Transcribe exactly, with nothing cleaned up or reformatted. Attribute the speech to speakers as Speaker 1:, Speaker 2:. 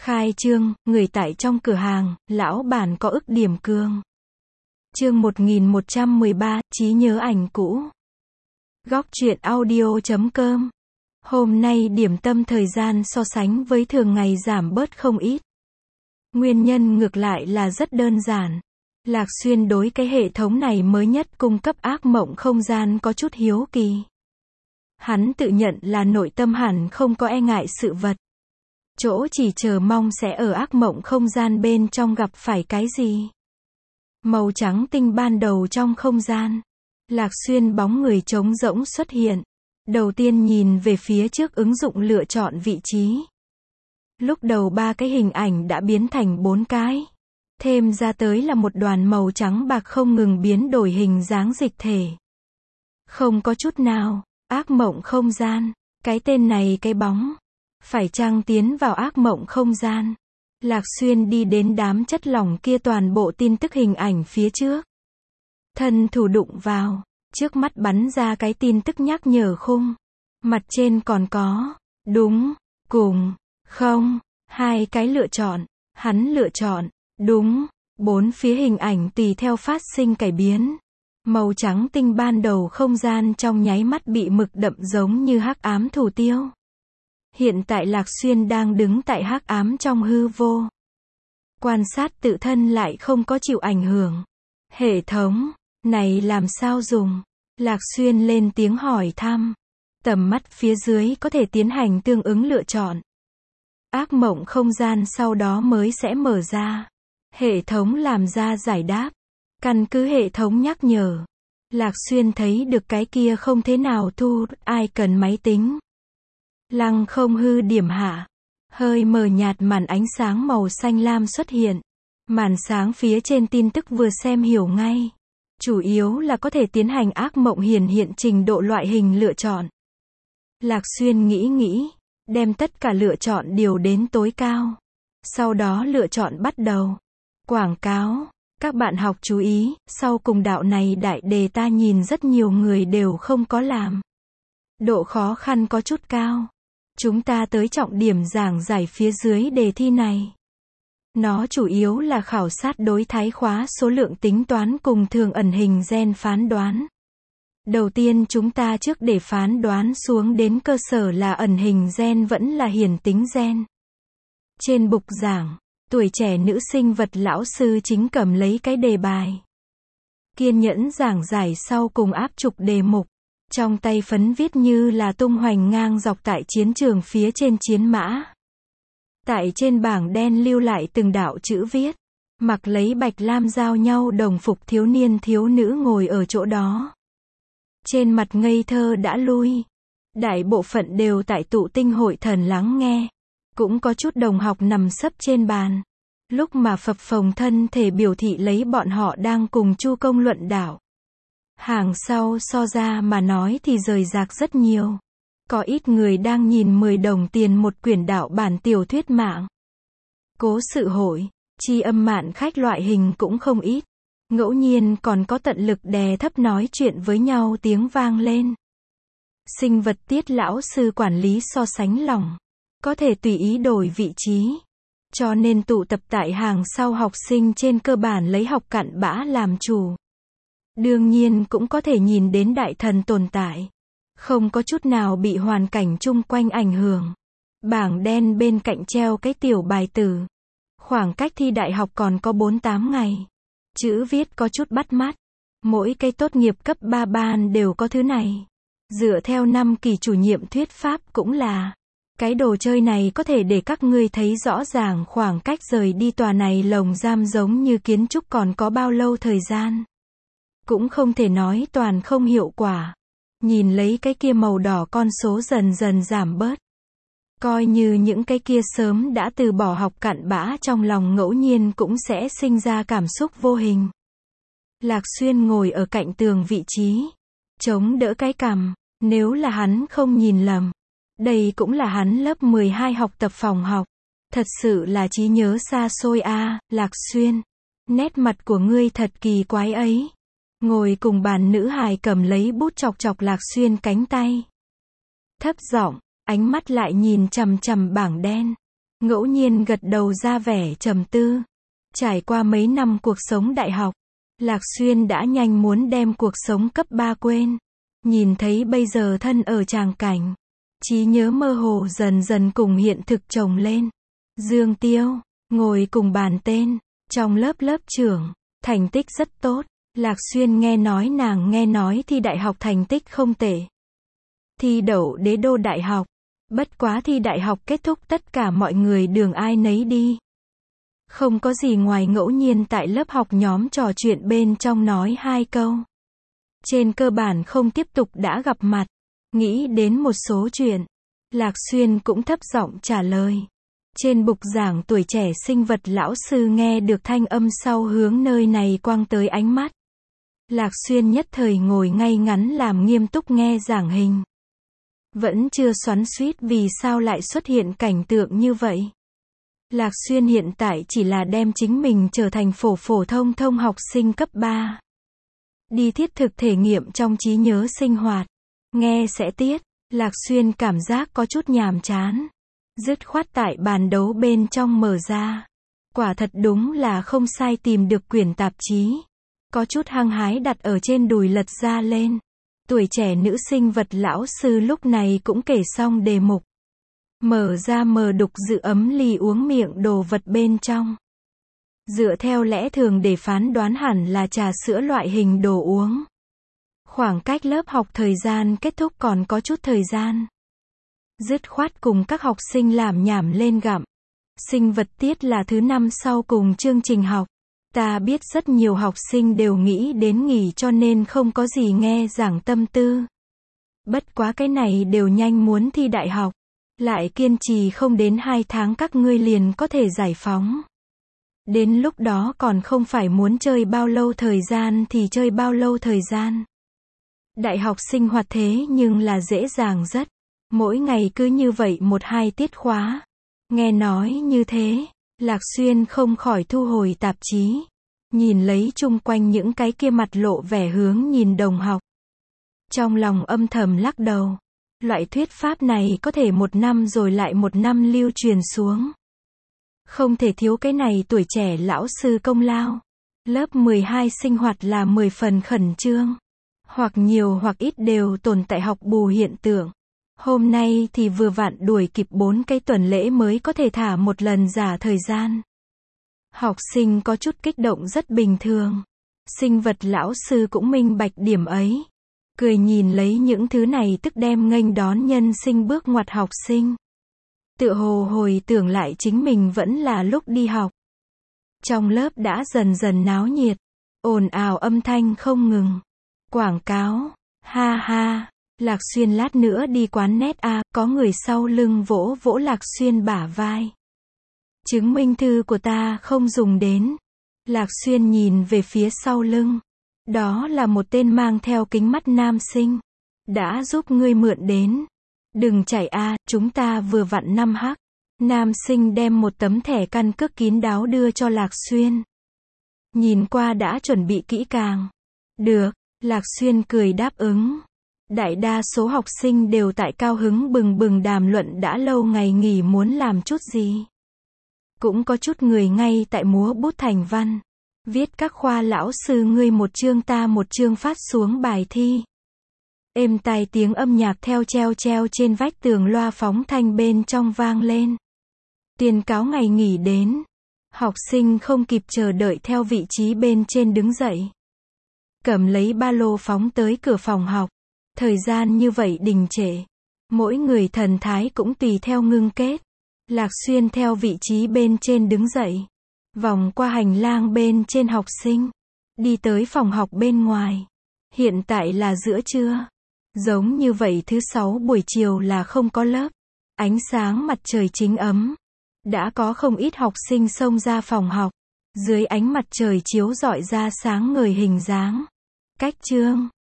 Speaker 1: Khai trương, người tại trong cửa hàng, lão bản có ức điểm cường. Chương một nghìn một trăm mười ba, trí nhớ ảnh cũ. Góc truyện audio chấm com. Hôm nay điểm tâm thời gian so sánh với thường ngày giảm bớt không ít. Nguyên nhân ngược lại là rất đơn giản. Lạc Xuyên đối cái hệ thống này mới nhất cung cấp ác mộng không gian có chút hiếu kỳ. Hắn tự nhận là nội tâm hẳn không có e ngại sự vật. Chỗ chỉ chờ mong sẽ ở ác mộng không gian bên trong gặp phải cái gì. Màu trắng tinh ban đầu trong không gian. Lạc Xuyên bóng người trống rỗng xuất hiện. Đầu tiên nhìn về phía trước ứng dụng lựa chọn vị trí. Lúc đầu ba cái hình ảnh đã biến thành bốn cái. Thêm ra tới là một đoàn màu trắng bạc không ngừng biến đổi hình dáng dịch thể. Không có chút nào, ác mộng không gian. Cái tên này cái bóng. Phải chăng tiến vào ác mộng không gian? Lạc Xuyên đi đến đám chất lỏng kia toàn bộ tin tức hình ảnh phía trước. Thân thủ đụng vào. Trước mắt bắn ra cái tin tức nhắc nhở khung. Mặt trên còn có, đúng, cùng, không, hai cái lựa chọn. Hắn lựa chọn, đúng, bốn phía hình ảnh tùy theo phát sinh cải biến. Màu trắng tinh ban đầu không gian trong nháy mắt bị mực đậm giống như hắc ám thủ tiêu. Hiện tại Lạc Xuyên đang đứng tại hắc ám trong hư vô. Quan sát tự thân lại không có chịu ảnh hưởng. Hệ thống này làm sao dùng? Lạc Xuyên lên tiếng hỏi thăm. Tầm mắt phía dưới có thể tiến hành tương ứng lựa chọn. Ác mộng không gian sau đó mới sẽ mở ra. Hệ thống làm ra giải đáp. Căn cứ hệ thống nhắc nhở. Lạc Xuyên thấy được cái kia không thế nào thu, ai cần máy tính. Lăng không hư điểm hạ. Hơi mờ nhạt màn ánh sáng màu xanh lam xuất hiện. Màn sáng phía trên tin tức vừa xem hiểu ngay. Chủ yếu là có thể tiến hành ác mộng hiển hiện trình độ loại hình lựa chọn. Lạc Xuyên nghĩ nghĩ, đem tất cả lựa chọn điều đến tối cao. Sau đó lựa chọn bắt đầu. Quảng cáo. Các bạn học chú ý, sau cùng đạo này đại đề ta nhìn rất nhiều người đều không có làm. Độ khó khăn có chút cao. Chúng ta tới trọng điểm giảng giải phía dưới đề thi này. Nó chủ yếu là khảo sát đối thái khóa số lượng tính toán cùng thường ẩn hình gen phán đoán. Đầu tiên chúng ta trước để phán đoán xuống đến cơ sở là ẩn hình gen vẫn là hiển tính gen. Trên bục giảng, tuổi trẻ nữ sinh vật lão sư chính cầm lấy cái đề bài. Kiên nhẫn giảng giải sau cùng áp trục đề mục. Trong tay phấn viết như là tung hoành ngang dọc tại chiến trường phía trên chiến mã. Tại trên bảng đen lưu lại từng đạo chữ viết. Mặc lấy bạch lam giao nhau đồng phục thiếu niên thiếu nữ ngồi ở chỗ đó. Trên mặt ngây thơ đã lui. Đại bộ phận đều tại tụ tinh hội thần lắng nghe. Cũng có chút đồng học nằm sấp trên bàn. Lúc mà phập phồng thân thể biểu thị lấy bọn họ đang cùng chu công luận đạo. Hàng sau so ra mà nói thì rời rạc rất nhiều. Có ít người đang nhìn mười đồng tiền một quyển đạo bản tiểu thuyết mạng. Cố sự hội, chi âm mạn khách loại hình cũng không ít. Ngẫu nhiên còn có tận lực đè thấp nói chuyện với nhau tiếng vang lên. Sinh vật tiết lão sư quản lý so sánh lỏng. Có thể tùy ý đổi vị trí. Cho nên tụ tập tại hàng sau học sinh trên cơ bản lấy học cặn bã làm chủ. Đương nhiên cũng có thể nhìn đến đại thần tồn tại. Không có chút nào bị hoàn cảnh chung quanh ảnh hưởng. Bảng đen bên cạnh treo cái tiểu bài tử. Khoảng cách thi đại học còn có bốn mươi tám ngày. Chữ viết có chút bắt mắt. Mỗi cái tốt nghiệp cấp ba ban đều có thứ này. Dựa theo năm kỳ chủ nhiệm thuyết pháp cũng là. Cái đồ chơi này có thể để các ngươi thấy rõ ràng khoảng cách rời đi tòa này lồng giam giống như kiến trúc còn có bao lâu thời gian. Cũng không thể nói toàn không hiệu quả. Nhìn lấy cái kia màu đỏ con số dần dần giảm bớt. Coi như những cái kia sớm đã từ bỏ học cặn bã trong lòng ngẫu nhiên cũng sẽ sinh ra cảm xúc vô hình. Lạc Xuyên ngồi ở cạnh tường vị trí. Chống đỡ cái cằm. Nếu là hắn không nhìn lầm. Đây cũng là hắn lớp mười hai học tập phòng học. Thật sự là trí nhớ xa xôi a, à, Lạc Xuyên. Nét mặt của ngươi thật kỳ quái ấy. Ngồi cùng bàn nữ hài cầm lấy bút chọc chọc Lạc Xuyên cánh tay. Thấp giọng, ánh mắt lại nhìn chằm chằm bảng đen. ngẫu nhiên gật đầu ra vẻ trầm tư. Trải qua mấy năm cuộc sống đại học, Lạc Xuyên đã nhanh muốn đem cuộc sống cấp ba quên. Nhìn thấy bây giờ thân ở tràng cảnh, trí nhớ mơ hồ dần dần cùng hiện thực chồng lên. Dương Tiêu, ngồi cùng bàn tên, trong lớp lớp trưởng, thành tích rất tốt. Lạc Xuyên nghe nói nàng nghe nói thi đại học thành tích không tệ. Thi đậu đế đô đại học. Bất quá thi đại học kết thúc tất cả mọi người đường ai nấy đi. Không có gì ngoài ngẫu nhiên tại lớp học nhóm trò chuyện bên trong nói hai câu. Trên cơ bản không tiếp tục đã gặp mặt. Nghĩ đến một số chuyện, Lạc Xuyên cũng thấp giọng trả lời. Trên bục giảng tuổi trẻ sinh vật lão sư nghe được thanh âm sau hướng nơi này quăng tới ánh mắt. Lạc Xuyên nhất thời ngồi ngay ngắn làm nghiêm túc nghe giảng hình. Vẫn chưa xoắn xuýt vì sao lại xuất hiện cảnh tượng như vậy. Lạc Xuyên hiện tại chỉ là đem chính mình trở thành phổ phổ thông thông học sinh cấp ba. Đi thiết thực thể nghiệm trong trí nhớ sinh hoạt. Nghe sẽ tiết, Lạc Xuyên cảm giác có chút nhàm chán. Dứt khoát tại bàn đấu bên trong mở ra. Quả thật đúng là không sai tìm được quyển tạp chí. Có chút hăng hái đặt ở trên đùi lật ra lên. Tuổi trẻ nữ sinh vật lão sư lúc này cũng kể xong đề mục. Mở ra mờ đục dự ấm ly uống miệng đồ vật bên trong. Dựa theo lẽ thường để phán đoán hẳn là trà sữa loại hình đồ uống. Khoảng cách lớp học thời gian kết thúc còn có chút thời gian. Dứt khoát cùng các học sinh làm nhảm lên gặm. Sinh vật tiết là thứ năm sau cùng chương trình học. Ta biết rất nhiều học sinh đều nghĩ đến nghỉ cho nên không có gì nghe giảng tâm tư. Bất quá cái này đều nhanh muốn thi đại học. Lại kiên trì không đến hai tháng các ngươi liền có thể giải phóng. Đến lúc đó còn không phải muốn chơi bao lâu thời gian thì chơi bao lâu thời gian. Đại học sinh hoạt thế nhưng là dễ dàng rất. Mỗi ngày cứ như vậy một hai tiết khóa. Nghe nói như thế, Lạc Xuyên không khỏi thu hồi tạp chí. Nhìn lấy chung quanh những cái kia mặt lộ vẻ hướng nhìn đồng học. Trong lòng âm thầm lắc đầu. Loại thuyết pháp này có thể một năm rồi lại một năm lưu truyền xuống. Không thể thiếu cái này tuổi trẻ lão sư công lao. Lớp mười hai sinh hoạt là mười phần khẩn trương. Hoặc nhiều hoặc ít đều tồn tại học bù hiện tượng. Hôm nay thì vừa vặn đuổi kịp bốn cái tuần lễ mới có thể thả một lần giả thời gian. Học sinh có chút kích động rất bình thường. Sinh vật lão sư cũng minh bạch điểm ấy. Cười nhìn lấy những thứ này tức đem nghênh đón nhân sinh bước ngoặt học sinh. Tựa hồ hồi tưởng lại chính mình vẫn là lúc đi học. Trong lớp đã dần dần náo nhiệt. Ồn ào âm thanh không ngừng. Quảng cáo. Ha ha. Lạc Xuyên lát nữa đi quán net a, có người sau lưng vỗ vỗ Lạc Xuyên bả vai. Chứng minh thư của ta không dùng đến. Lạc Xuyên nhìn về phía sau lưng. Đó là một tên mang theo kính mắt nam sinh. Đã giúp ngươi mượn đến. Đừng chạy a, chúng ta vừa vặn năm hắc. Nam sinh đem một tấm thẻ căn cước kín đáo đưa cho Lạc Xuyên. Nhìn qua đã chuẩn bị kỹ càng. Được, Lạc Xuyên cười đáp ứng. Đại đa số học sinh đều tại cao hứng bừng bừng đàm luận đã lâu ngày nghỉ muốn làm chút gì. Cũng có chút người ngay tại múa bút thành văn. Viết các khoa lão sư ngươi một chương ta một chương phát xuống bài thi. Êm tai tiếng âm nhạc theo treo treo trên vách tường loa phóng thanh bên trong vang lên. Tuyên cáo ngày nghỉ đến. Học sinh không kịp chờ đợi theo vị trí bên trên đứng dậy. Cầm lấy ba lô phóng tới cửa phòng học. Thời gian như vậy đình trệ. Mỗi người thần thái cũng tùy theo ngưng kết. Lạc Xuyên theo vị trí bên trên đứng dậy. Vòng qua hành lang bên trên học sinh. Đi tới phòng học bên ngoài. Hiện tại là giữa trưa. Giống như vậy thứ sáu buổi chiều là không có lớp. Ánh sáng mặt trời chính ấm. Đã có không ít học sinh xông ra phòng học. Dưới ánh mặt trời chiếu rọi ra sáng ngời hình dáng. Cách chương.